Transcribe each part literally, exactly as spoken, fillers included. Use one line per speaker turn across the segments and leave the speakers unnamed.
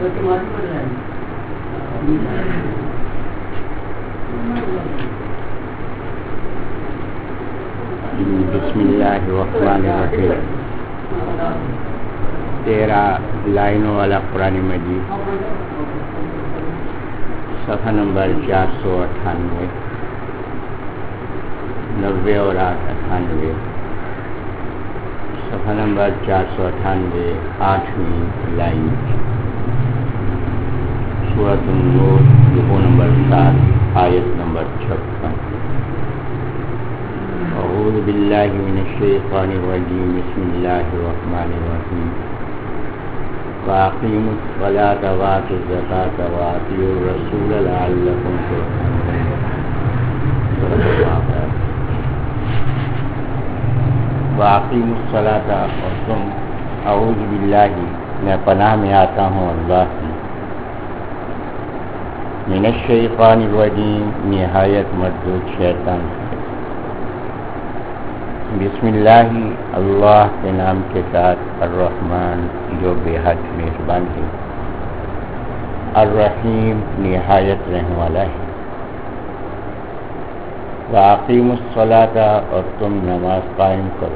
بسم اللہ الرحمن الرحیم. تیرہ لائنوں والا قرآن مجید، صفحہ نمبر چار سو اٹھانوے، نوے اور آٹھ اٹھانوے، صفحہ نمبر چار سو اٹھانوے، آٹھویں لائن، سورۃ النور، رکوع نمبر سات، آیت نمبر چھپن. اعوذ باللہ من الشیطان الرجیم، بسم اللہ الرحمن الرحیم. وَأَقِيمُوا الصَّلَاةَ وَآتُوا الزَّكَاةَ وَأَطِيعُوا الرَّسُولَ لَعَلَّكُمْ تُرْحَمُونَ. وَأَقِيمُوا الصَّلَاةَ، اور تم، اعوذ باللہ، میں پناہ میں آتا ہوں اللہ کی، من الشیطان الرجیم، نہایت مردود شیطان سے. بسم اللہ، اللہ کے نام کے ساتھ، الرحمن، جو بے حد مہربان ہے، الرحیم، نہایت رحم والا ہے. وَأَقِيمُوا الصَّلَاةَ، اور تم نماز قائم کرو.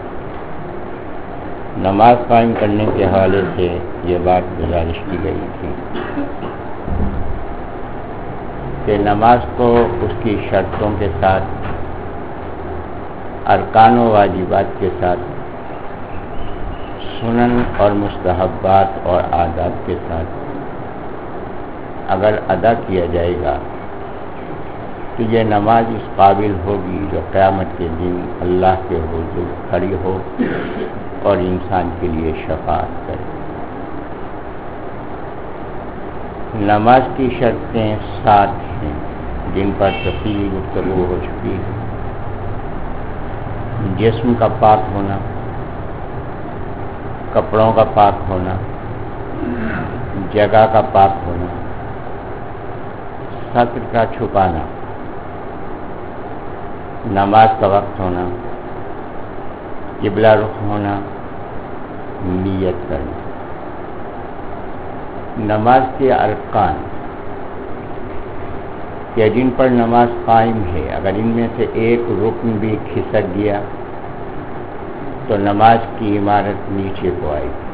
نماز قائم کرنے کے حوالے سے یہ بات گزارش کی گئی تھی کہ نماز کو اس کی شرطوں کے ساتھ، ارکان و واجبات کے ساتھ، سنن اور مستحبات اور آداب کے ساتھ اگر ادا کیا جائے گا تو یہ نماز اس قابل ہوگی جو قیامت کے دن اللہ کے حضور کھڑی ہو اور انسان کے لیے شفاعت کرے. نماز کی شرطیں سات ہیں جن پر تفصیلی گفتگو ہو چکی ہے. جسم کا پاک ہونا، کپڑوں کا پاک ہونا، جگہ کا پاک ہونا، سطر کا چھپانا، نماز کا وقت ہونا، قبلہ رخ ہونا، نیت کرنا. نماز کے ارکان کہ جن پر نماز قائم ہے، اگر ان میں سے ایک رکن بھی کھسک گیا تو نماز کی عمارت نیچے کو آئے گی.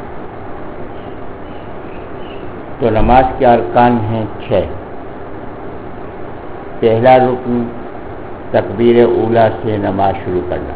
تو نماز کے ارکان ہیں چھ. پہلا رکن تکبیر اولیٰ سے نماز شروع کرنا،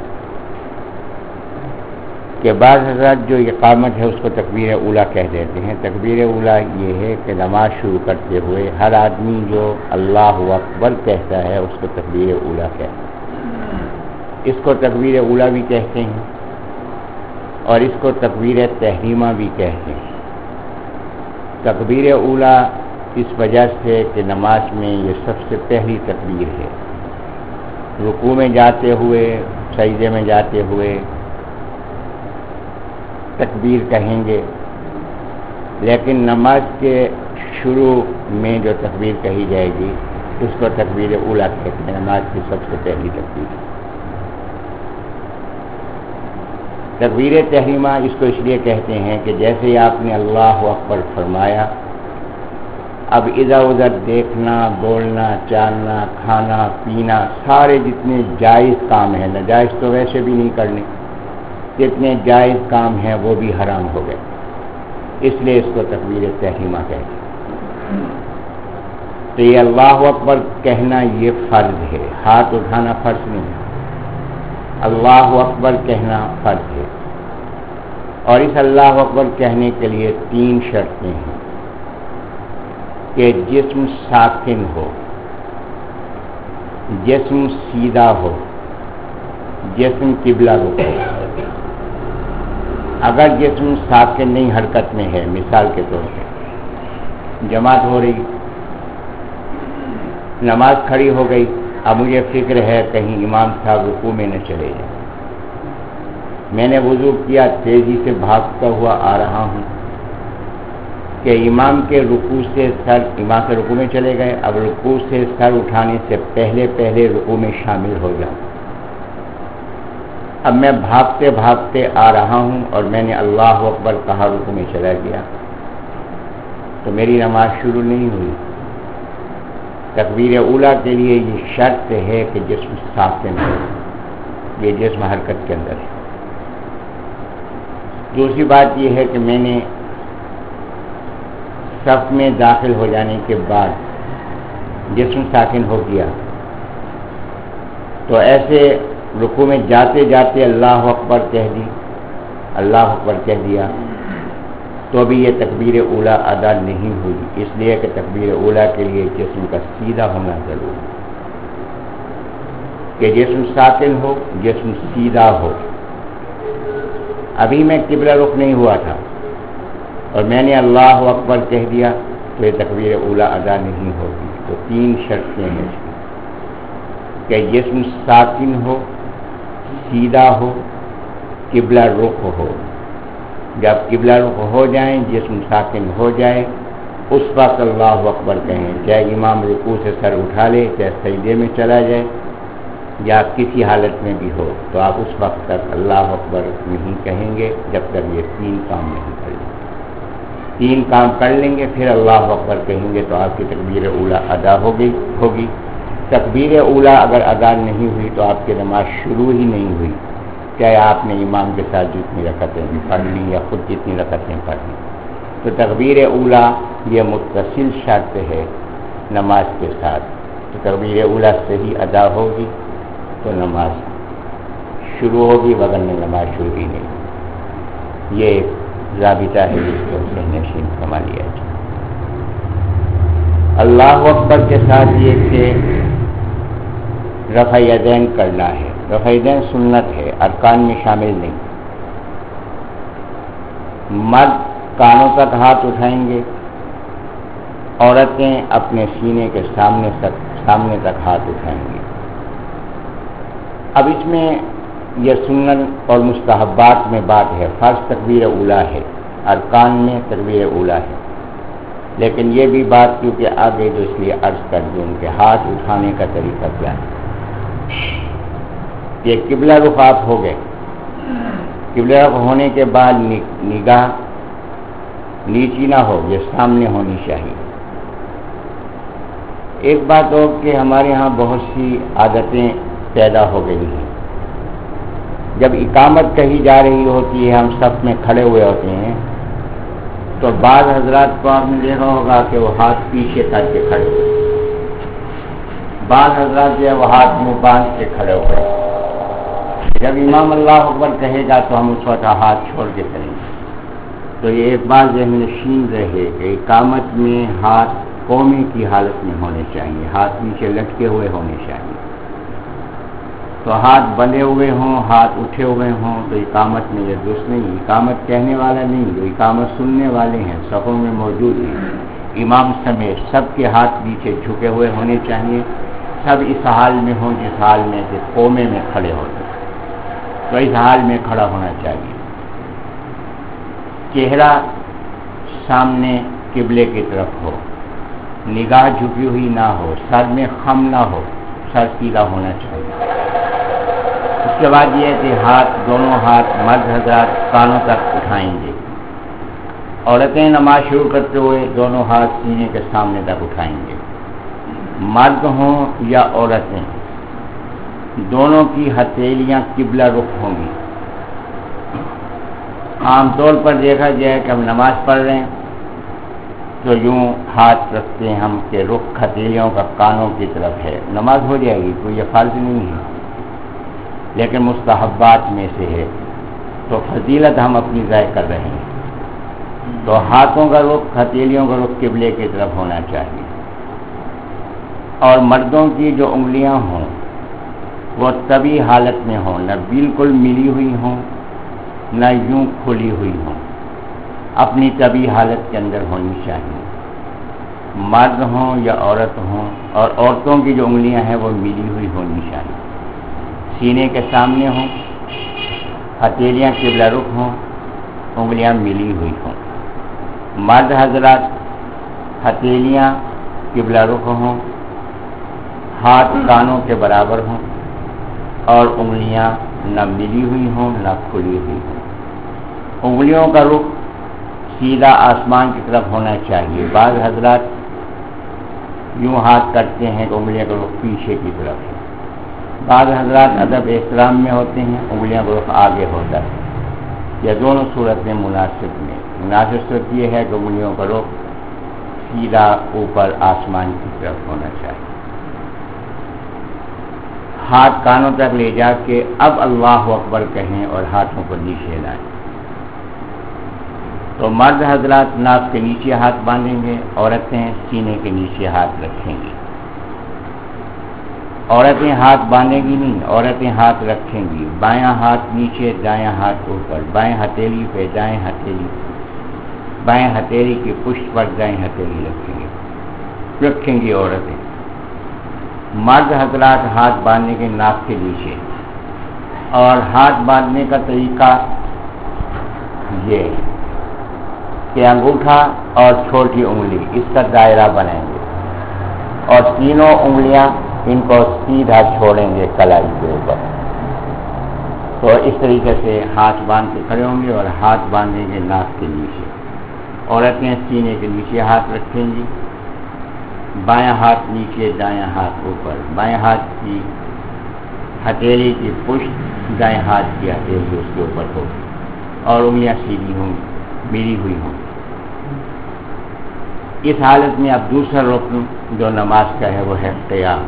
کہ بعض حضرات جو اقامت ہے اس کو تکبیر اولیٰ کہہ دیتے ہیں. تکبیر اولیٰ یہ ہے کہ نماز شروع کرتے ہوئے ہر آدمی جو اللہ اکبر کہتا ہے اس کو تکبیر اولیٰ کہتے ہیں. اس کو تکبیر اولیٰ بھی کہتے ہیں اور اس کو تکبیر تحریمہ بھی کہتے ہیں. تکبیر اولیٰ اس وجہ سے کہ نماز میں یہ سب سے پہلی تکبیر ہے. رکوع میں جاتے ہوئے، سجدے میں جاتے ہوئے تکبیر کہیں گے، لیکن نماز کے شروع میں جو تکبیر کہی جائے گی اس کو تکبیر اولیٰ کہتے ہیں. نماز کی سب سے پہلی تکبیر. تکبیر تحریمہ اس کو اس لیے کہتے ہیں کہ جیسے ہی آپ نے اللہ اکبر فرمایا، اب ادھر ادھر دیکھنا، بولنا، چالنا، کھانا پینا، سارے جتنے جائز کام ہیں، ناجائز تو ویسے بھی نہیں کرنے، جتنے جائز کام ہیں وہ بھی حرام ہو گئے. اس لیے اس کو تکبیر تحریمہ کہتے ہیں. تو یہ اللہ اکبر کہنا یہ فرض ہے، ہاتھ اٹھانا فرض نہیں ہے. اللہ اکبر کہنا فرض ہے. اور اس اللہ اکبر کہنے کے لیے تین شرطیں ہیں کہ جسم ساکن ہو، جسم سیدھا ہو، جسم قبلہ رخ ہو. اگر جسم ساکن نہیں، حرکت میں ہے، مثال کے طور پہ جماعت ہو رہی، نماز کھڑی ہو گئی، اب مجھے فکر ہے کہیں امام صاحب رکوع میں نہ چلے جائیں. میں نے وضو کیا، تیزی سے بھاگتا ہوا آ رہا ہوں کہ امام کے رکوع سے سر، امام کے رکوع میں چلے گئے، اب رکوع سے سر اٹھانے سے پہلے پہلے رکوع میں شامل ہو جاؤں. اب میں بھاگتے بھاگتے آ رہا ہوں اور میں نے اللہ اکبر کہا، رکوع میں چلا گیا. تو میری نماز شروع نہیں ہوئی۔ تکبیر اولیٰ کے لیے یہ شرط ہے کہ جسم ساکن ہو، یہ جسم حرکت کے اندر ہے۔ دوسری بات یہ ہے کہ میں نے صف میں داخل ہو جانے کے بعد جسم ساکن ہو گیا تو ایسے رکوع میں جاتے جاتے اللہ اکبر کہہ دی اللہ اکبر کہہ دیا تو بھی یہ تکبیر اولیٰ ادا نہیں ہوئی، اس لیے کہ تکبیر اولیٰ کے لیے جسم کا سیدھا ہونا ضروری ہے، کہ جسم ساکن ہو، جسم سیدھا ہو۔ ابھی میں قبلہ رخ نہیں ہوا تھا اور میں نے اللہ اکبر کہہ دیا تو یہ تکبیر اولیٰ ادا نہیں ہوگی۔ تو تین شرطیں ہیں اس کی کہ جسم ساکن ہو، سیدھا ہو، قبلہ رخ ہو۔ جب قبلہ رخ ہو جائیں، جسم ساکن ہو جائے، اس وقت اللہ اکبر کہیں، چاہے امام رکوع سے سر اٹھا لے، چاہے سجدے میں چلا جائے یا کسی حالت میں بھی ہو، تو آپ اس وقت تک اللہ اکبر نہیں کہیں گے جب تک یہ تین کام نہیں کر لیں گے۔ تین کام کر لیں گے پھر اللہ اکبر کہیں گے تو آپ کی تکبیر اولیٰ ادا ہو گئی ہوگی۔ تکبیر اولیٰ اگر ادا نہیں ہوئی تو آپ کی نماز شروع ہی نہیں ہوئی، چاہے آپ نے امام کے ساتھ جتنی رکعتیں پڑھ لی یا خود جتنی رکعتیں پڑھ لی۔ تو تکبیر اولیٰ یہ متصل شرط ہے نماز کے ساتھ، تو تکبیر اولیٰ صحیح ادا ہوگی تو نماز شروع ہوگی، ورنہ نماز شروع ہی نہیں۔ یہ ایک ضابطہ ہے جس کو ذہن نشین فرما لیا جائے۔ اللہ اکبر کے ساتھ یہ کہ رفع یدین کرنا ہے۔ رفع یدین سنت ہے، ارکان میں شامل نہیں۔ مرد کانوں تک ہاتھ اٹھائیں گے، عورتیں اپنے سینے کے سامنے تک سامنے تک ہاتھ اٹھائیں گی۔ اب اس میں یہ سنت اور مستحبات میں بات ہے، فرض تکبیر اولیٰ ہے، ارکان میں تکبیر اولیٰ ہے، لیکن یہ بھی بات کیونکہ آگے جو اس لیے عرض کر دوں کہ ہاتھ اٹھانے کا طریقہ کیا ہے۔ یہ قبلہ رخ آپ ہو گئے، قبلہ رخ ہونے کے بعد نگاہ نیچی نہ ہو، یہ سامنے ہونی چاہیے۔ ایک بات اور کہ ہمارے ہاں بہت سی عادتیں پیدا ہو گئی ہیں۔ جب اقامت کہی جا رہی ہوتی ہے، ہم صف میں کھڑے ہوئے ہوتے ہیں، تو بعض حضرات کو آپ نے دیکھا ہوگا کہ وہ ہاتھ پیچھے کر کے کھڑے ہوئے، بعض حضرات جو ہے وہ ہاتھ منہ باندھ کے کھڑے ہوئے۔ جب امام اللہ اکبر کہے گا تو ہم اس وقت ہاتھ چھوڑ کے کریں گے۔ تو یہ ایک بات ذہن نشین رہے کہ اقامت میں ہاتھ قومی کی حالت میں ہونے چاہیے، ہاتھ نیچے لٹکے ہوئے ہونے چاہیے۔ تو ہاتھ بندھے ہوئے ہوں، ہاتھ اٹھے ہوئے ہوں تو اقامت میں یہ درست نہیں۔ اقامت کہنے والا نہیں، جو اقامت سننے والے ہیں صفوں میں موجود ہیں، امام سمیت سب کے ہاتھ نیچے جھکے ہوئے ہونے چاہیے، سب اس حال میں ہوں جس حال میں کہ قومے میں کھڑے ہوتے ہیں، تو اس حال میں کھڑا ہونا چاہیے۔ چہرہ سامنے قبلے کی طرف ہو، نگاہ جھکی ہوئی نہ ہو، سر میں خم نہ ہو، سر سیدھا ہونا چاہیے۔ اس کے بعد یہ ہے کہ ہاتھ دونوں ہاتھ مرد حضرات کانوں تک اٹھائیں گے، عورتیں نماز شروع کرتے ہوئے دونوں ہاتھ سینے کے سامنے تک اٹھائیں گے۔ مرد ہوں یا عورتیں، دونوں کی ہتھیلیاں قبلہ رخ ہوں گی۔ عام طور پر دیکھا جائے کہ ہم نماز پڑھ رہے ہیں تو یوں ہاتھ رکھتے ہیں ہم کہ رخ ہتھیلیوں کا کانوں کی طرف ہے، نماز ہو جائے گی، کوئی یہ فرض نہیں ہے، لیکن مستحبات میں سے ہے، تو فضیلت ہم اپنی ضائع کر رہے ہیں۔ تو ہاتھوں کا رخ ہتھیلیوں کا رخ قبلے کی طرف ہونا چاہیے، اور مردوں کی جو انگلیاں ہوں وہ طبی حالت میں ہوں، نہ بالکل ملی ہوئی ہوں نہ یوں کھلی ہوئی ہوں، اپنی طبی حالت کے اندر ہونی چاہیے، مرد ہوں یا عورت ہوں۔ اور عورتوں کی جو انگلیاں ہیں وہ ملی ہوئی ہونی چاہیے، سینے کے سامنے ہوں، ہتھیلیاں قبلہ رخ ہوں، انگلیاں ملی ہوئی ہوں۔ مرد حضرات ہتھیلیاں قبلہ رخ ہوں، ہاتھ کانوں کے برابر ہوں، اور انگلیاں نہ ملی ہوئی ہوں نہ کھلی ہوئی ہوں۔ انگلیوں کا رخ سیدھا آسمان کی طرف ہونا چاہیے. بعض حضرات یوں ہاتھ کرتے ہیں کہ انگلیاں کا رخ پیچھے کی طرف ہے. بعض حضرات ادب احترام میں ہوتے ہیں، انگلیاں کا رخ آگے ہوتا ہے. یہ دونوں صورتیں مناسب میں مناسب صورت یہ ہے کہ انگلیوں کا رخ سیدھا اوپر آسمان کی طرف ہونا چاہیے. ہاتھ کانوں تک لے جا کے اب اللہ اکبر کہیں اور ہاتھوں کو نیچے لائیں. تو مرد حضرات ناک کے نیچے ہاتھ باندھیں گے، عورتیں سینے کے نیچے ہاتھ رکھیں گی. عورتیں ہاتھ باندھیں گی نہیں، عورتیں ہاتھ رکھیں گی. بایاں ہاتھ نیچے، دایاں ہاتھ اوپر، بائیں ہتھیلی پہ دائیں ہتھیلی، بائیں ہتھیلی کی پشت پر دائیں ہتھیلی رکھیں گے رکھیں گی عورتیں. مرد حضرات ہاتھ باندھنے کے ناک کے نیچے، اور ہاتھ باندھنے کا طریقہ یہ کہ انگوٹھا اور چھوٹی انگلی اس کا دائرہ بنائیں گے اور تینوں انگلیاں ان کو سیدھا چھوڑیں گے کلائی کے اوپر. تو اس طریقے سے ہاتھ باندھ کے کھڑے ہوں گے اور ہاتھ باندھیں گے ناک کے نیچے. عورتیں سینے کے نیچے ہاتھ رکھیں گی، بایاں ہاتھ نیچے، دایاں ہاتھ اوپر، بائیں ہاتھ کی ہتھیلی کی پشت دائیں ہاتھ کی ہتھیلی اس کے اوپر ہوگی اور انگلیاں سیدھی ہوں گی، ملی ہوئی ہوں. اس حالت میں اب دوسرا رکن جو نماز کا ہے وہ ہے قیام.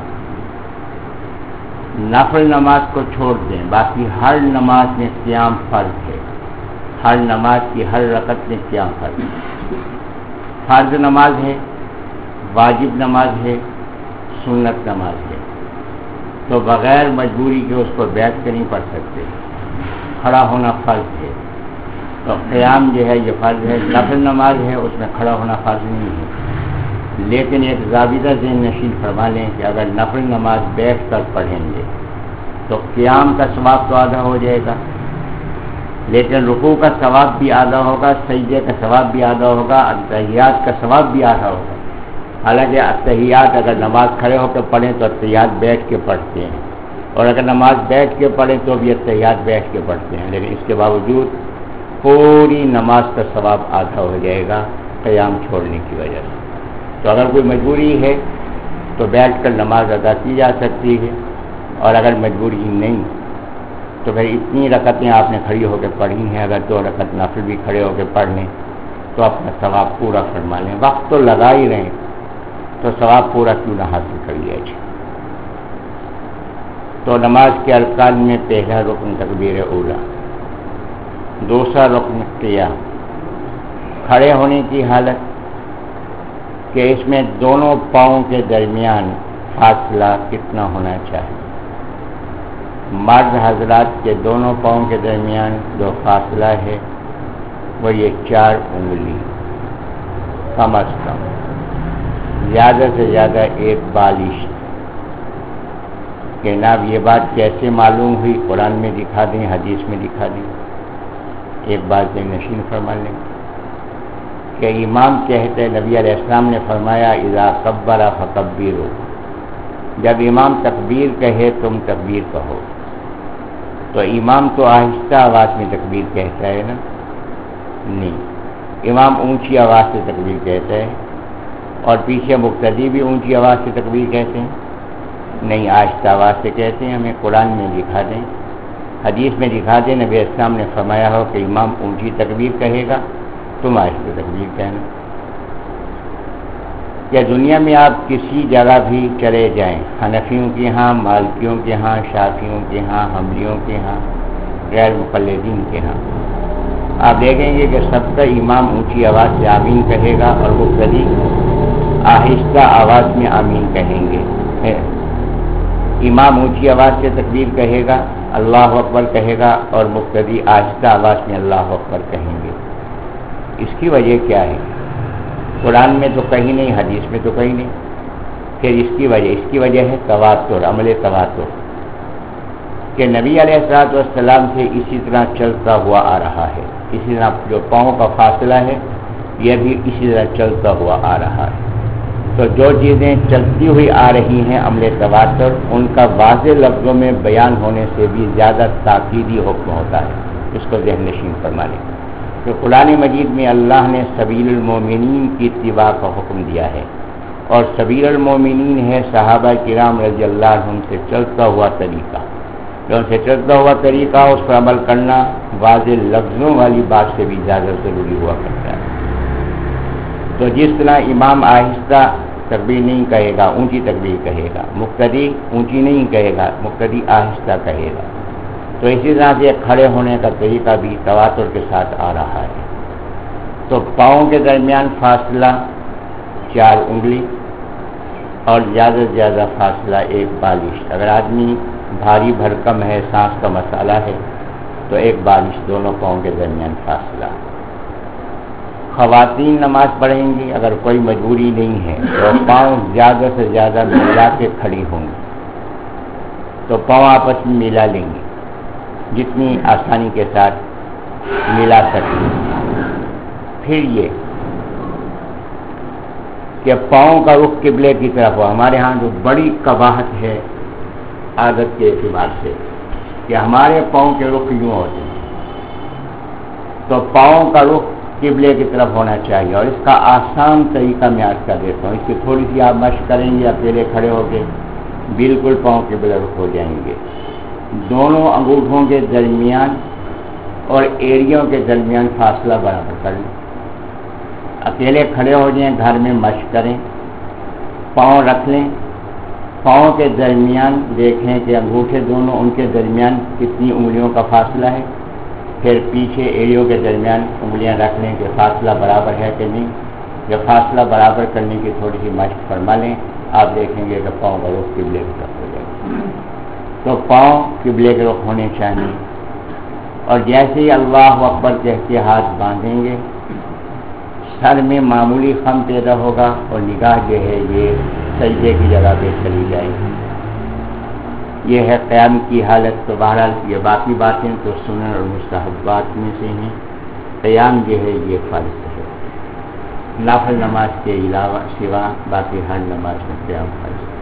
نفل نماز کو چھوڑ دیں، باقی ہر نماز میں قیام فرض ہے. ہر نماز کی ہر رکعت میں قیام فرض ہے. فرض نماز ہے، واجب نماز ہے، سنت نماز ہے. تو بغیر مجبوری کے اس کو بیٹھ کے نہیں پڑھ سکتے، کھڑا ہونا فرض ہے. تو قیام جو ہے یہ فرض ہے. نفل نماز ہے، اس میں کھڑا ہونا فرض نہیں ہے، لیکن ایک ضابطہ ذہن نشین فرما لیں کہ اگر نفل نماز بیٹھ کر پڑھیں گے تو قیام کا ثواب تو آدھا ہو جائے گا، لیکن رکوع کا ثواب بھی آدھا ہوگا، سجدے کا ثواب بھی آدھا ہوگا، اتحیات کا ثواب بھی آدھا ہوگا. حالانکہ اتحیات اگر نماز کھڑے ہو کے پڑھیں تو اتحیات بیٹھ کے پڑھتے ہیں، اور اگر نماز بیٹھ کے پڑھیں تو بھی اتحیات بیٹھ کے پڑھتے ہیں، لیکن اس کے باوجود پوری نماز کا ثواب آدھا ہو جائے گا قیام چھوڑنے کی وجہ سے. تو اگر کوئی مجبوری ہے تو بیٹھ کر نماز ادا کی جا سکتی ہے، اور اگر مجبوری نہیں تو پھر اتنی رکعتیں آپ نے کھڑی ہو کے پڑھی ہیں، اگر دو رکعت نفل بھی کھڑے ہو کے پڑھ لیں تو اپنا ثواب پورا فرما لیں. وقت تو لگا ہی رہیں تو ثواب پورا کیوں نہ حاصل کر لیا جائے. تو نماز کے ارکان میں پہلا رکن تکبیر اولیٰ، دوسرا رکن قیام. کھڑے ہونے کی حالت کہ اس میں دونوں پاؤں کے درمیان فاصلہ کتنا ہونا چاہیے. مرد حضرات کے دونوں پاؤں کے درمیان جو فاصلہ ہے وہ یہ چار انگلی کم از کم، زیادہ سے زیادہ ایک بالش. کہ جناب یہ بات کیسے معلوم ہوئی؟ قرآن میں دکھا دیں، حدیث میں دکھا دیں. ایک بات نشین فرما لیں کہ امام کہتے، نبی علیہ السلام نے فرمایا اذا کبر فکبروا، جب امام تکبیر کہے تم تکبیر کہو. تو امام تو آہستہ آواز میں تکبیر کہتا ہے نا؟ نہیں، امام اونچی آواز سے تکبیر کہتا ہے، اور پیچھے مقتدی بھی اونچی آواز سے تکبیر کہتے ہیں. نہیں، آہستہ آواز سے کہتے ہیں. ہمیں قرآن میں دکھا دیں، حدیث میں دکھا دیں نبی اسلام نے فرمایا ہو کہ امام اونچی تکبیر کہے گا تم آہستہ تکبیر کہنا. یا دنیا میں آپ کسی جگہ بھی چلے جائیں، حنفیوں کے ہاں، مالکیوں کے ہاں، شافیوں کے ہاں، حنبلیوں کے ہاں، غیر مقلدین کے ہاں، آپ دیکھیں گے کہ سب کا امام اونچی آواز سے آمین کہے گا اور مقتدی آہستہ آواز میں آمین کہیں گے. امام اونچی آواز سے تکبیر کہے گا، اللہ اکبر کہے گا، اور مقتدی آہستہ آواز میں اللہ اکبر کہیں گے. اس کی وجہ کیا ہے؟ قرآن میں تو کہیں نہیں، حدیث میں تو کہیں نہیں. پھر اس کی وجہ اس کی وجہ ہے تواتر، عمل تواتر، کہ نبی علیہ الصلوۃ والسلام سے اسی طرح چلتا ہوا آ رہا ہے. اسی طرح جو پاؤں کا فاصلہ ہے یہ بھی اسی طرح چلتا ہوا آ رہا ہے. تو جو چیزیں چلتی ہوئی آ رہی ہیں عمل تواتر، ان کا واضح لفظوں میں بیان ہونے سے بھی زیادہ تاکیدی حکم ہوتا ہے. اس کو ذہن نشین فرما لیں. کہ قرآن مجید میں اللہ نے سبیل المومنین کی اتباع کا حکم دیا ہے، اور سبیل المومنین ہے صحابہ کرام رضی اللہ عنہم سے چلتا ہوا طریقہ، جو ان سے چلتا ہوا طریقہ اس پر عمل کرنا واضح لفظوں والی بات سے بھی زیادہ ضروری ہوا کرتا ہے۔ تو جس طرح امام آہستہ تکبیر نہیں کہے گا، اونچی تکبیر کہے گا، مقتدی اونچی نہیں کہے گا، مقتدی آہستہ کہے گا، تو اسی طرح سے کھڑے ہونے کا طریقہ بھی تواتر کے ساتھ آ رہا ہے۔ تو پاؤں کے درمیان فاصلہ چار انگلی اور زیادہ سے زیادہ فاصلہ ایک بالش۔ اگر آدمی بھاری بھرکم ہے، سانس کا مسئلہ ہے، تو ایک بالش دونوں پاؤں کے درمیان فاصلہ۔ خواتین نماز پڑھیں گی، اگر کوئی مجبوری نہیں ہے تو پاؤں زیادہ سے زیادہ ملا کے کھڑی ہوں گی، تو پاؤں آپس میں ملا لیں گی جتنی آسانی کے ساتھ ملا سکیں۔ پھر یہ کہ پاؤں کا رخ قبلے کی طرف ہو۔ ہمارے ہاں جو بڑی قباحت ہے عادت کے اعتبار سے کہ ہمارے پاؤں کے رخ یوں ہوتے ہیں، تو پاؤں کا رخ قبلے کی طرف ہونا چاہیے، اور اس کا آسان طریقہ میں آج کا دیتا ہوں۔ اس کی تھوڑی سی آپ مشق کریں گے، اکیلے کھڑے ہو کے بالکل پاؤں قبلے رخ ہو جائیں گے۔ دونوں انگوٹھوں کے درمیان اور ایڑیوں کے درمیان فاصلہ برابر کر لیں، اکیلے کھڑے ہو جائیں، گھر میں مشق کریں، پاؤں رکھ لیں، پاؤں کے درمیان دیکھیں کہ انگوٹھے دونوں ان کے درمیان کتنی انگلیوں کا فاصلہ ہے، پھر پیچھے ایڑیوں کے درمیان انگلیاں رکھ لیں کہ فاصلہ برابر ہے کہ نہیں۔ جب فاصلہ برابر کرنے کی تھوڑی سی مشق فرما لیں، آپ دیکھیں گے کہ پاؤں کا رخ قبلے کی طرف ہو جائے گا۔ تو پاؤں قبلے کے رخ ہونے چاہیے، اور جیسے ہی اللہ اکبر کہہ کے ہاتھ باندھیں گے، سر میں معمولی خم پیدا ہوگا اور نگاہ جو ہے یہ سجدے کی جگہ پہ چلی جائے گی۔ یہ ہے قیام کی حالت۔ تو بہرحال یہ باقی باتیں تو سنن اور مستحبات میں سے ہیں، قیام جو ہے یہ فرض ہے، نافل نماز کے علاوہ سوا باقی ہر نماز میں قیام فرض ہے۔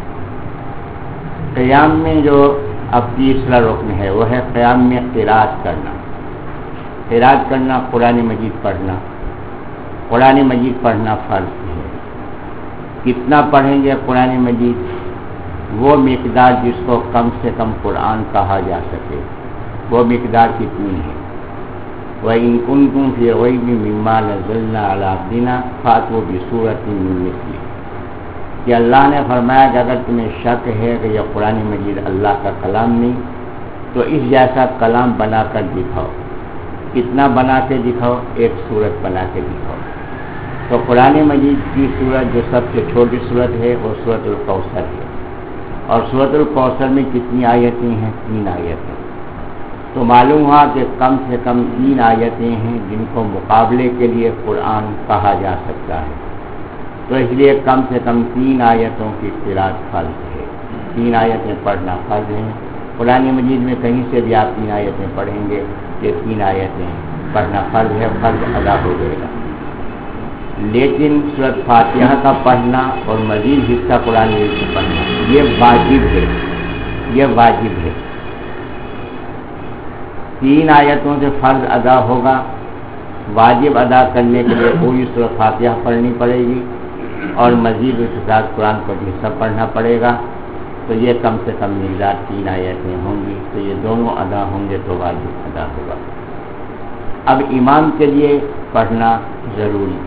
قیام میں جو اب تیسرا رکن ہے وہ ہے قیام میں قرات کرنا۔ قرات کرنا قرآن مجید پڑھنا، قرآن مجید پڑھنا فرض ہے۔ کتنا پڑھیں گے قرآن مجید؟ وہ مقدار جس کو کم سے کم قرآن کہا جا سکے، وہ مقدار کتنی ہے؟ وَإِن كُنتُمْ فِي رَيْبٍ مِّمَّا نَزَّلْنَا عَلَىٰ عَبْدِنَا فَأْتُوا بِسُورَةٍ مِّن مِّثْلِهِ، کہ اللہ نے فرمایا کہ اگر تمہیں شک ہے کہ یہ قرآن مجید اللہ کا کلام نہیں، تو اس جیسا کلام بنا کر دکھاؤ۔ کتنا بنا کے دکھاؤ؟ ایک سورت بنا کے دکھاؤ۔ تو قرآن مجید کی سورت جو سب سے چھوٹی سورت ہے وہ سورۃ الکوثر ہے، اور سورۃ الکوثر میں کتنی آیتیں ہیں؟ تین آیتیں۔ تو معلوم ہوا کہ کم سے کم تین آیتیں ہیں جن کو مقابلے کے لیے قرآن کہا جا سکتا ہے، تو اس لیے کم سے کم تین آیتوں کی قرات فرض ہے۔ تین آیتیں پڑھنا فرض ہیں۔ قرآن مجید میں کہیں سے بھی آپ تین آیتیں پڑھیں گے کہ تین آیتیں پڑھنا فرض ہے، فرض ادا ہو جائے گا۔ لیکن سورۃ فاتحہ کا پڑھنا اور مزید حصہ قرآن مجید سے پڑھنا یہ واجب ہے، یہ واجب ہے۔ تین آیتوں سے فرض ادا ہوگا، واجب ادا کرنے کے لیے پوری سورۃ فاتحہ پڑھنی پڑے گی اور مزید اس کے ساتھ قرآن کا حصہ پڑھنا پڑے گا، تو یہ کم سے کم مقدار تین آیتیں ہوں گی، تو یہ دونوں ادا ہوں گے تو واجب ادا ہوگا۔ اب امام کے لیے پڑھنا ضروری،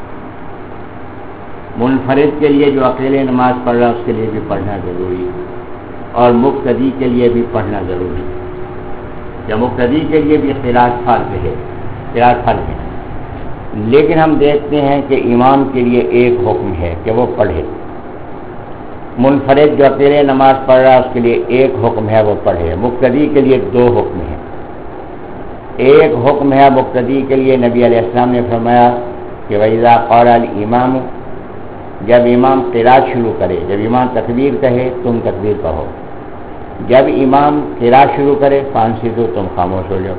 منفرد کے لیے جو اکیلے نماز پڑھ رہا ہے اس کے لیے بھی پڑھنا ضروری، اور مقتدی کے لیے بھی پڑھنا ضروری۔ یا مقتدی کے لیے بھی قرات فرض ہے، قرات فرض ہے، لیکن ہم دیکھتے ہیں کہ امام کے لیے ایک حکم ہے کہ وہ پڑھے۔ منفرد جو اکیلے نماز پڑھ رہا ہے اس کے لیے ایک حکم ہے وہ پڑھے، مقتدی کے لیے دو حکم ہیں۔ ایک حکم ہے مقتدی کے لیے، نبی علیہ السلام نے فرمایا کہ وَإِذَا قَرَأَ الْإِمَامُ، جب امام قرات شروع کرے، جب امام تکبیر کہے تم تکبیر کہو، جب امام قرات شروع کرے فانصتوا تم خاموش ہو جاؤ۔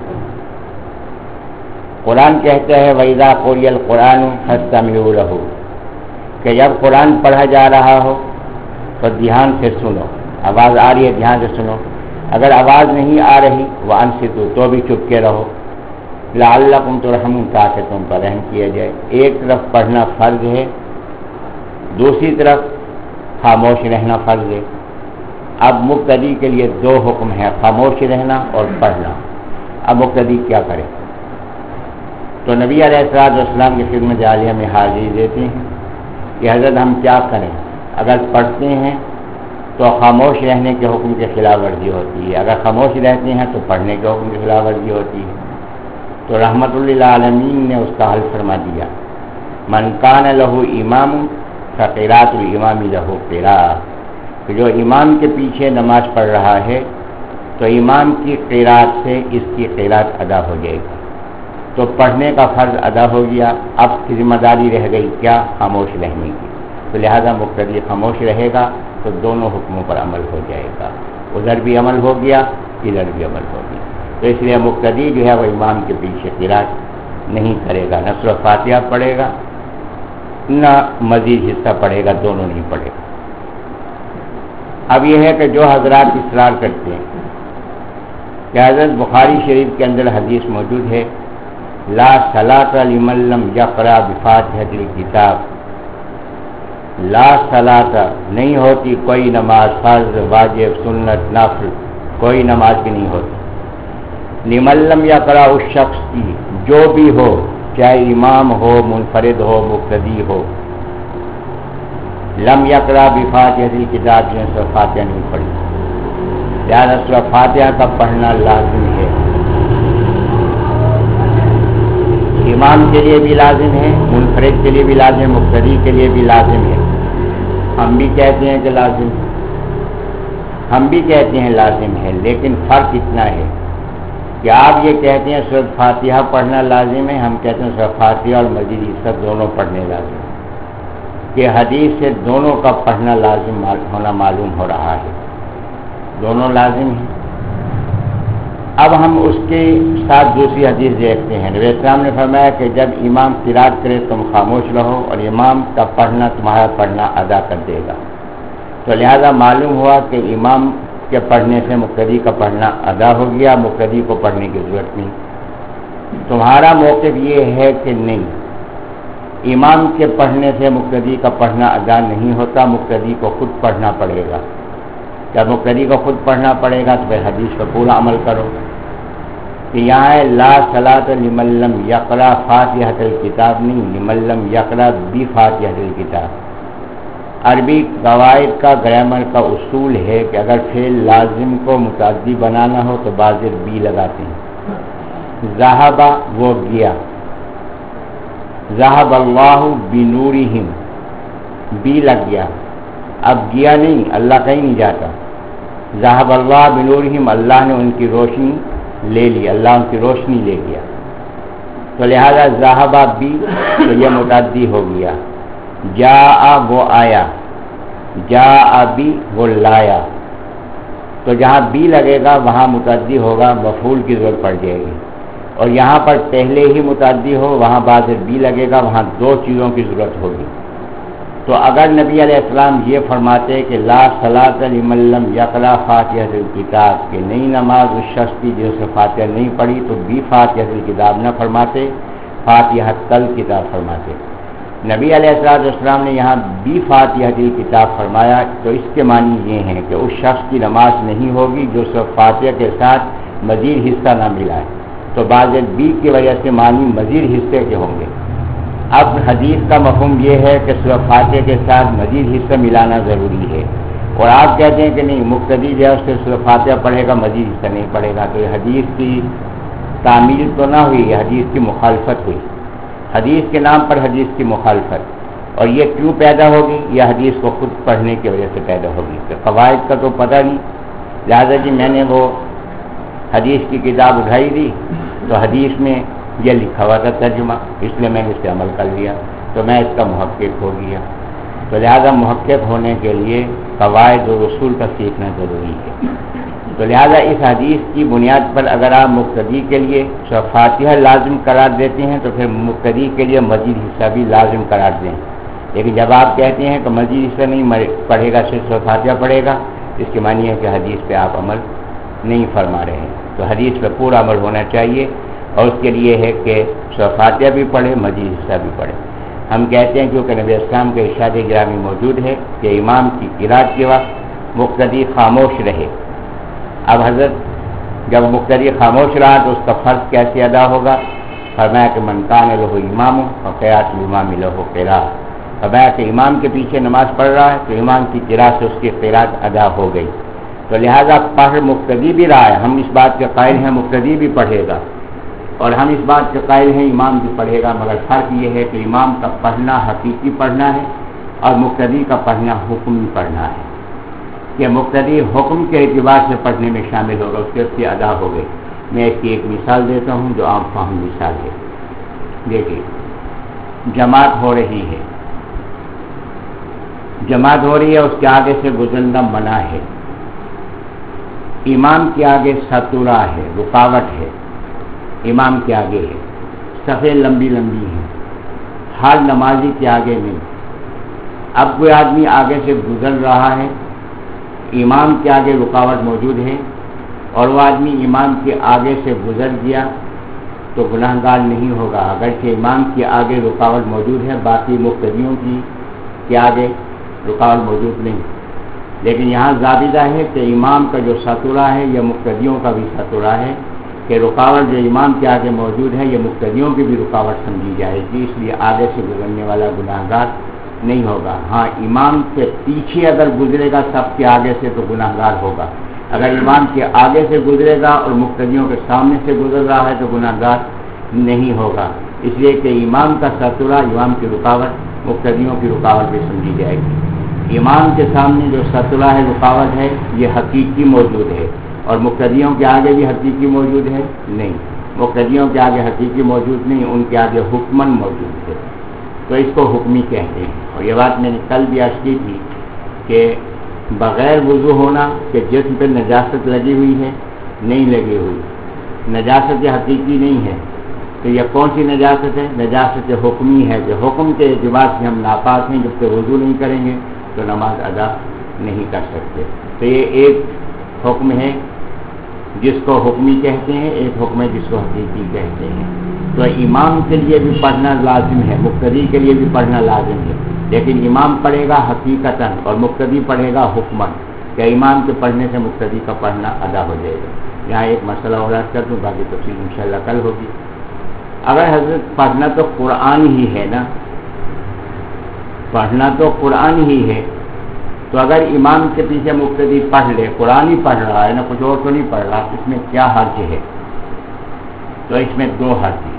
قرآن کہتا ہے وَإِذَا قُرِئَ الْقُرْآنُ فَاسْتَمِعُوا لَهُ، کہ جب قرآن پڑھا جا رہا ہو تو دھیان سے سنو، آواز آ رہی ہے دھیان سے سنو، اگر آواز نہیں آ رہی وَأَنصِتُوا تو بھی چپ کے رہو۔ لعلکم ترحمون تاکہ تم پر رحم کیا جائے. ایک طرف پڑھنا فرض ہے، دوسری طرف خاموش رہنا فرض ہے. اب مقتدی کے لیے دو حکم ہیں، خاموش رہنا اور پڑھنا. اب مقتدی کیا کرے؟ تو نبی علیہ الصلوۃ والسلام کی خدمت عالیہ میں حاضری دیتے ہیں کہ حضرت ہم کیا کریں؟ اگر پڑھتے ہیں تو خاموش رہنے کے حکم کی خلاف ورزی ہوتی ہے، اگر خاموش رہتے ہیں تو پڑھنے کے حکم کی خلاف ورزی ہوتی ہے. تو رحمت للعالمین نے اس کا حل فرما دیا، من کان لہ امام فقراۃ الامام لہ قراءۃ، کہ جو امام کے پیچھے نماز پڑھ رہا ہے تو امام کی قراءت سے اس کی قراءت ادا ہو جائے گی. تو پڑھنے کا فرض ادا ہو گیا. اب ذمہ داری رہ گئی کیا؟ خاموش رہنے کی. تو لہذا مقتدی خاموش رہے گا تو دونوں حکموں پر عمل ہو جائے گا، ادھر بھی عمل ہو گیا ادھر بھی عمل ہو گیا. تو اس لیے مقتدی جو ہے وہ امام کے پیچھے قراءت نہیں کرے گا، نہ سورۃ فاتحہ پڑھے گا نہ مزید حصہ پڑھے گا، دونوں نہیں پڑھے گا. اب یہ ہے کہ جو حضرات اصرار کرتے ہیں کہ حضرت بخاری شریف کے اندر حدیث موجود ہے لا صلاۃ لمن لم یقرأ بفاتحۃ الکتاب، لا صلاۃ نہیں ہوتی کوئی نماز، فرض واجب سنت نفل کوئی نماز بھی نہیں ہوتی، لمن لم یقرأ اس شخص کی جو بھی ہو، چاہے امام ہو منفرد ہو مقتدی ہو، لم یقرأ بفاتحۃ الکتاب جن سے فاتحہ نہیں پڑھی. لہٰذا سورۃ فاتحہ کا پڑھنا لازم ہے، امام کے لیے بھی لازم ہے، منفرد کے لیے بھی لازم، مقتدی کے لیے بھی لازم ہے. ہم بھی کہتے ہیں کہ لازم، ہم بھی کہتے ہیں لازم ہے، لیکن فرق اتنا ہے کہ آپ یہ کہتے ہیں سورۃ فاتحہ پڑھنا لازم ہے، ہم کہتے ہیں سورۃ فاتحہ اور مزید حصہ دونوں پڑھنے لازم ہے. کہ حدیث سے دونوں کا پڑھنا لازم ہونا معلوم ہو رہا ہے، دونوں لازم ہیں. اب ہم اس کے ساتھ دوسری حدیث دیکھتے ہیں. نبی اسلام نے فرمایا کہ جب امام قرات کرے تم خاموش رہو اور امام کا پڑھنا تمہارا پڑھنا ادا کر دے گا. تو لہذا معلوم ہوا کہ امام کے پڑھنے سے مقتدی کا پڑھنا ادا ہو گیا، مقتدی کو پڑھنے کی ضرورت نہیں. تمہارا موقف یہ ہے کہ نہیں، امام کے پڑھنے سے مقتدی کا پڑھنا ادا نہیں ہوتا، مقتدی کو خود پڑھنا پڑے گا. جب مقتدی کو خود پڑھنا پڑے گا تو پھر حدیث پر پورا عمل کرو. کہ یہاں ہے لا صلاۃ لمن لم یقرأ فاتحۃ الکتاب نہیں، لمن لم یقرأ بفاتحۃ الکتاب. عربی قواعد کا گرامر کا اصول ہے کہ اگر فعل لازم کو متعدی بنانا ہو تو بازر بی لگاتے ہیں. ذہب وہ گیا، ذہب اللہ بنورہم بی لگ گیا. اب گیا نہیں، اللہ کہیں نہیں جاتا. ذہب اللہ بنورہم اللہ نے ان کی روشنی لے لی، اللہ ان کی روشنی لے گیا. تو لہذا ذہب بی تو یہ متعدی ہو گیا. جاء وہ آیا، جاء بی وہ لایا. تو جہاں بی لگے گا وہاں متعدی ہوگا، مفعول کی ضرورت پڑ جائے گی. اور یہاں پر پہلے ہی متعدی ہو وہاں بعد بی لگے گا، وہاں دو چیزوں کی ضرورت ہوگی. تو اگر نبی علیہ السلام یہ فرماتے کہ لا صلاۃ لمن لم یقرأ فاتحۃ الکتاب، کہ نئی نماز اس شخص کی جس نے فاتحہ نہیں پڑھی، تو بی فاتحۃ الکتاب نہ فرماتے، فاتحۃ الکتاب فرماتے. نبی علیہ السلام نے یہاں بی فاتحۃ الکتاب فرمایا تو اس کے معنی یہ ہیں کہ اس شخص کی نماز نہیں ہوگی جو صرف فاتحہ کے ساتھ مزید حصہ نہ ملائے. تو بعض بی کی وجہ سے معنی مزید حصے کے ہوں گے. اب حدیث کا مفہوم یہ ہے کہ سورۃ فاتحہ کے ساتھ مزید حصہ ملانا ضروری ہے، اور آپ کہتے ہیں کہ نہیں مقتدی جو ہے اس سے سورۃ فاتحہ پڑھے گا مزید حصہ نہیں پڑھے گا. تو یہ حدیث کی تعمیل تو نہ ہوئی، یہ حدیث کی مخالفت ہوئی. حدیث کے نام پر حدیث کی مخالفت. اور یہ کیوں پیدا ہوگی؟ یہ حدیث کو خود پڑھنے کی وجہ سے پیدا ہوگی. کہ قواعد کا تو پتہ نہیں، لہٰذا جی میں نے وہ حدیث کی کتاب اٹھائی دی تو حدیث میں یہ لکھا ہوا تھا ترجمہ، اس لیے میں نے اس پہ عمل کر لیا تو میں اس کا محقق ہو گیا. تو لہذا محقق ہونے کے لیے قواعد و اصول کا سیکھنا ضروری ہے. تو لہذا اس حدیث کی بنیاد پر اگر آپ مقتدی کے لیے سورۃ فاتحہ لازم قرار دیتے ہیں تو پھر مقتدی کے لیے مزید حصہ بھی لازم قرار دیں. لیکن جب آپ کہتے ہیں کہ مزید حصہ نہیں پڑھے گا صرف سورۃ فاتحہ پڑھے گا، اس کی معنی ہے کہ حدیث پہ آپ عمل نہیں فرما رہے ہیں. تو حدیث پہ پورا عمل ہونا چاہیے. اور اس کے لیے ہے کہ سورہ فاتحہ بھی پڑھے، مزید حصہ بھی پڑھے۔ ہم کہتے ہیں کیونکہ نبی اسلام کے ارشاد گرامی موجود ہے کہ امام کی قرات کے وقت مقتدی خاموش رہے۔ اب حضرت جب مقتدی خاموش رہا تو اس کا فرض کیسے ادا ہوگا؟ فرمایا کہ من کان لہ امام فقرأۃ الامام لہ قراءۃ، فرمایا کہ امام کے پیچھے نماز پڑھ رہا ہے تو امام کی قرات سے اس کی قرات ادا ہو گئی، تو لہذا پڑھ مقتدی بھی رہا ہے، ہم اس بات کے قائل ہیں مقتدی بھی پڑھے گا، اور ہم اس بات کے قائل ہیں امام بھی پڑھے گا، مگر فرق یہ ہے کہ امام کا پڑھنا حقیقی پڑھنا ہے اور مقتدی کا پڑھنا حکمی پڑھنا ہے، کہ مقتدی حکم کے اعتبار سے پڑھنے میں شامل ہوگا، اس کے اس کی ادا ہو گئی۔ میں اس کی ایک مثال دیتا ہوں جو عام فہم مثال ہے۔ دیکھیے جماعت ہو رہی ہے، جماعت ہو رہی ہے، اس کے آگے سے گزرنا منع ہے، امام کے آگے ستورا ہے، رکاوٹ ہے، امام کے آگے ہے، صفیں لمبی لمبی ہیں، ہر نمازی کے آگے نہیں۔ اب کوئی آدمی آگے سے گزر رہا ہے، امام کے آگے رکاوٹ موجود ہے، اور وہ آدمی امام کے آگے سے گزر گیا تو گناہ گار نہیں ہوگا، اگرچہ امام کے آگے رکاوٹ موجود ہے، باقی مقتدیوں کی کے آگے رکاوٹ موجود نہیں۔ لیکن یہاں ضابطہ ہے کہ امام کا جو ستورا ہے یہ مقتدیوں کا بھی ستورا ہے، کہ رکاوٹ جو امام کے آگے موجود ہے یہ مقتدیوں کی بھی رکاوٹ سمجھی جائے گی، اس لیے آگے سے گزرنے والا گناہ گار نہیں ہوگا۔ ہاں امام سے پیچھے اگر گزرے گا سب کے آگے سے تو گناہ گار ہوگا، اگر امام کے آگے سے گزرے گا اور مقتدیوں کے سامنے سے گزر رہا ہے تو گناہ گار نہیں ہوگا، اس لیے کہ امام کا ستورا، امام کی رکاوٹ مقتدیوں کی رکاوٹ بھی سمجھی جائے گی۔ امام کے سامنے جو ستورا ہے، رکاوٹ ہے، یہ حقیقی موجود ہے، اور مقتدیوں کے آگے بھی حقیقی موجود ہے نہیں، مقتدیوں کے آگے حقیقی موجود نہیں، ان کے آگے حکمن موجود ہے، تو اس کو حکمی کہتے ہیں۔ اور یہ بات میں نے کل بھی عرض کی تھی کہ بغیر وضو ہونا کہ جسم پہ نجاست لگی ہوئی ہے، نہیں لگی ہوئی، نجاست حقیقی نہیں ہے، تو یہ کون سی نجاست ہے؟ نجاست حکمی ہے، جو حکم کے اعتبار سے ہم ناپاک ہیں، جب تک وضو نہیں کریں گے تو نماز ادا نہیں کر سکتے۔ تو یہ ایک حکم ہے جس کو حکمی کہتے ہیں، ایک حکم ہے جس کو حقیقی کہتے ہیں۔ تو امام کے لیے بھی پڑھنا لازم ہے، مقتدی کے لیے بھی پڑھنا لازم ہے، لیکن امام پڑھے گا حقیقتاً اور مقتدی پڑھے گا حکماً، کہ امام کے پڑھنے سے مقتدی کا پڑھنا ادا ہو جائے گا۔ یہاں ایک مسئلہ اور عرض کر دوں، باقی تفصیل انشاءاللہ کل ہوگی۔ اگر حضرت پڑھنا تو قرآن ہی ہے نا، پڑھنا تو قرآن ہی ہے، تو اگر امام کے پیچھے مقتدی پڑھ لے، قرآن ہی پڑھ رہا ہے نا، کچھ اور تو نہیں پڑھ رہا، اس میں کیا حرج ہے؟ تو اس میں دو حرج ہیں۔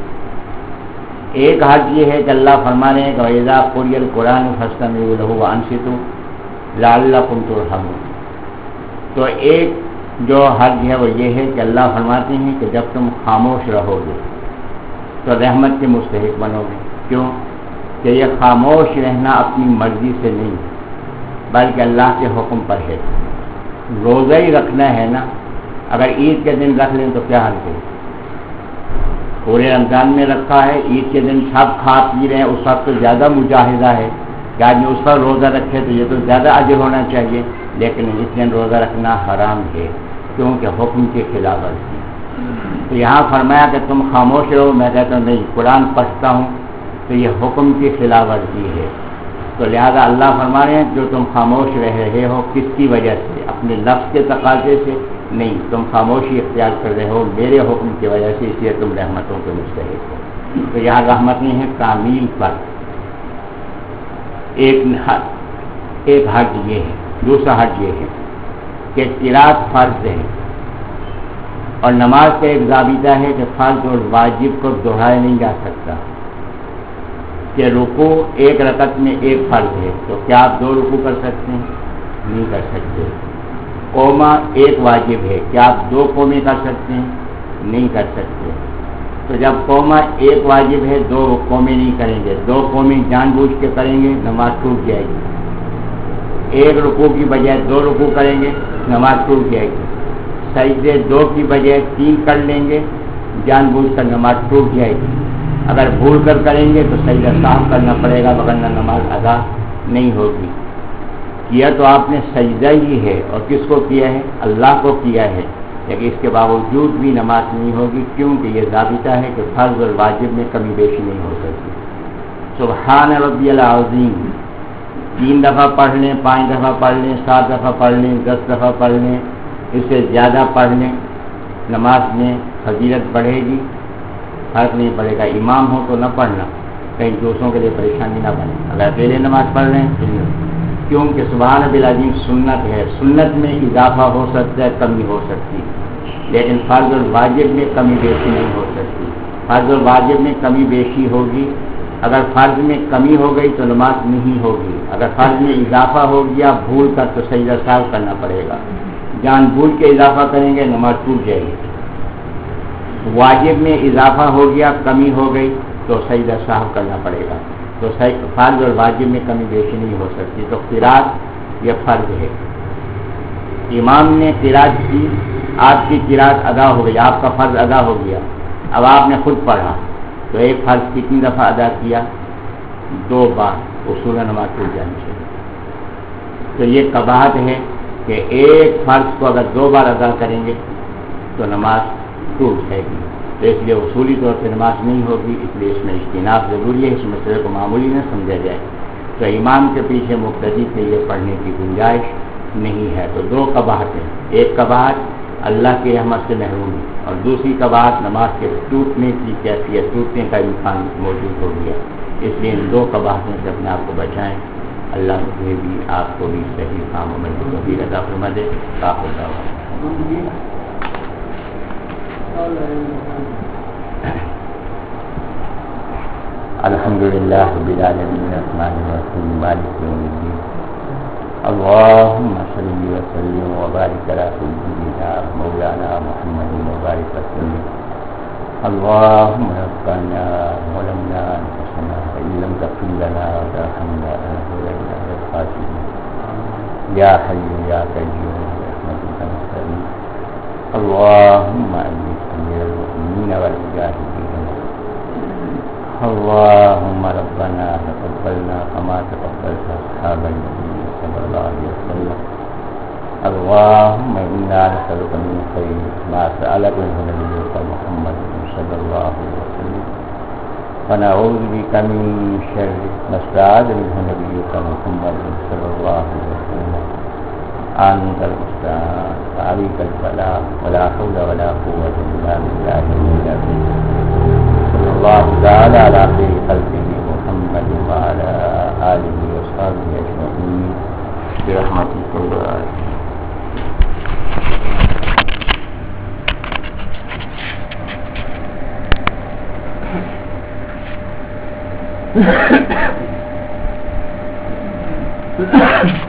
ایک حرج یہ ہے کہ اللہ فرما رہے ہیں کہ وَإِذَا قُرِئَ الْقُرْآنُ فَاسْتَمِعُوا لَهُ وَأَنصِتُوا لَعَلَّكُمْ تُرْحَمُونَ۔ تو ایک جو حرج ہے وہ یہ ہے کہ اللہ فرماتے ہیں کہ جب تم خاموش رہو گے تو رحمت کے مستحق بنو گے۔ کیوں؟ کہ یہ خاموش رہنا اپنی مرضی سے نہیں بلکہ اللہ کے حکم پر ہے۔ روزہ ہی رکھنا ہے نا، اگر عید کے دن رکھ لیں تو کیا حل ہے؟ پورے رمضان میں رکھا ہے، عید کے دن سب کھا پی رہے ہیں، اس وقت تو زیادہ مجاہدہ ہے کہ آدمی اس پر روزہ رکھے تو یہ تو زیادہ اجر ہونا چاہیے، لیکن اس دن روزہ رکھنا حرام ہے کیونکہ حکم کے خلاف ورزی۔ تو یہاں فرمایا کہ تم خاموش رہو، میں کہتا ہوں نہیں، قرآن پڑھتا ہوں تو یہ حکم کی خلاف ورزی ہے، تو لہذا اللہ فرما رہے ہیں جو تم خاموش رہ رہے ہو کس کی وجہ سے؟ اپنے لفظ کے تقاضے سے نہیں، تم خاموشی اختیار کر رہے ہو میرے حکم کی وجہ سے، اس لیے تم رحمتوں کے مستحق ہو۔ تو یہاں رحمتیں ہیں تعمیل پر۔ ایک ایک حرج یہ ہے، دوسرا حرج یہ ہے کہ قرات فرض ہے، اور نماز کا ایک ضابطہ ہے کہ فرض اور واجب کو دہرایا نہیں جا سکتا، کہ رکوع ایک رکعت میں ایک فرض ہے تو کیا آپ دو رکوع کر سکتے ہیں؟ نہیں کر سکتے۔ قومہ ایک واجب ہے، کیا آپ دو قومیں کر سکتے ہیں؟ نہیں کر سکتے۔ تو جب قومہ ایک واجب ہے دو قومیں نہیں کریں گے، دو قومیں جان بوجھ کے کریں گے نماز ٹوٹ جائے گی، ایک رکوع کی بجائے دو رکوع کریں گے نماز ٹوٹ جائے گی، سجدے دو کی بجائے تین کر لیں گے جان بوجھ کر نماز ٹوٹ جائے گی، اگر بھول کر کریں گے تو سجدہ صاف کرنا پڑے گا ورنہ نماز ادا نہیں ہوگی۔ کیا تو آپ نے سجدہ ہی ہے، اور کس کو کیا ہے؟ اللہ کو کیا ہے، لیکن اس کے باوجود بھی نماز نہیں ہوگی، کیونکہ یہ ضابطہ ہے کہ فرض اور واجب میں کمی بیشی نہیں ہو سکتی۔ سبحان ربی العظیم تین دفعہ پڑھ لیں، پانچ دفعہ پڑھ لیں، سات دفعہ پڑھ لیں، دس دفعہ پڑھ لیں، اس سے زیادہ پڑھ لیں، نماز میں فضیلت بڑھے گی، فرق نہیں پڑے گا۔ امام ہو تو نہ پڑھنا، کہیں دوسروں کے لیے پریشانی نہ بنے۔ اگر اکیلے نماز پڑھ رہے ہیں سنت، کیونکہ سبحان ربی العظیم سنت ہے، سنت میں اضافہ ہو سکتا ہے، کمی ہو سکتی ہے، لیکن فرض اور واجب میں کمی بیشی نہیں ہو سکتی۔ فرض اور واجب میں کمی بیشی ہوگی، اگر فرض میں کمی ہو گئی تو نماز نہیں ہوگی، اگر فرض میں اضافہ ہو گیا بھول کر تو سجدہ سہو کرنا پڑے گا، جان بھول کے اضافہ کریں گے نماز ٹوٹ جائے گی۔ واجب میں اضافہ ہو گیا، کمی ہو گئی تو سجدہ سہو کرنا پڑے گا، تو فرض اور واجب میں کمی بیشی نہیں ہو سکتی۔ تو قرات یہ فرض ہے، امام نے قرات کی، آپ کی قرات ادا ہو گئی، آپ کا فرض ادا ہو گیا، اب آپ نے خود پڑھا تو ایک فرض کتنی دفعہ ادا کیا؟ دو بار، اصول نماز ٹوٹ جانی چاہیے۔ تو یہ قباحت ہے کہ ایک فرض کو اگر دو بار ادا کریں گے تو نماز ٹوٹ جائے گی، تو اس لیے اصولی طور پہ نماز نہیں ہوگی، اس لیے اس میں اجتناب ضروری ہے، اس مسئلے کو معمولی نہ سمجھا جائے۔ تو امام کے پیچھے مقتدی کے لیے پڑھنے کی گنجائش نہیں ہے۔ تو دو قباحتیں، ایک قباحت اللہ کی رحمت سے محروم، اور دوسری قباحت نماز کے ٹوٹنے کی کیفیت، ٹوٹنے کا امکان موجود ہو گیا۔ اس لیے ان دو قباحتوں سے اپنے آپ کو بچائیں۔ اللہ مجھے بھی آپ کو بھی صحیح کام عمل کی توفیق عطا فرما دے۔ آخر دعوانا الحمد للہ رب العالمین الرحمن الرحیم مالک یوم الدین اللهم صل وسلم وبارك على سيدنا مولانا محمد وبارك وسلم اللهم ربنا ظلمنا انفسنا وان لم تغفر لنا وترحمنا لنكونن من الخاسرين يا حي يا قيوم برحمتك نستغيث اللهم أنس أمير المؤمنين والمجاهدين اللهم ربنا تقبلنا كما تقبلت أصحاب النبي صلى الله عليه وسلم اللهم إنا نسألك من خير ما سألك منه نبيك محمد صلى الله عليه وسلم ونعوذ بك من شر ما استعاذ منه نبيك محمد صلى الله عليه وسلم أنت المستعان وعليك البلاغ ولا حول ولا قوة إلا بالله العظيم صلى الله تعالى على خير خلقه محمد وعلى آله وصحبه أجمعين برحمتك يا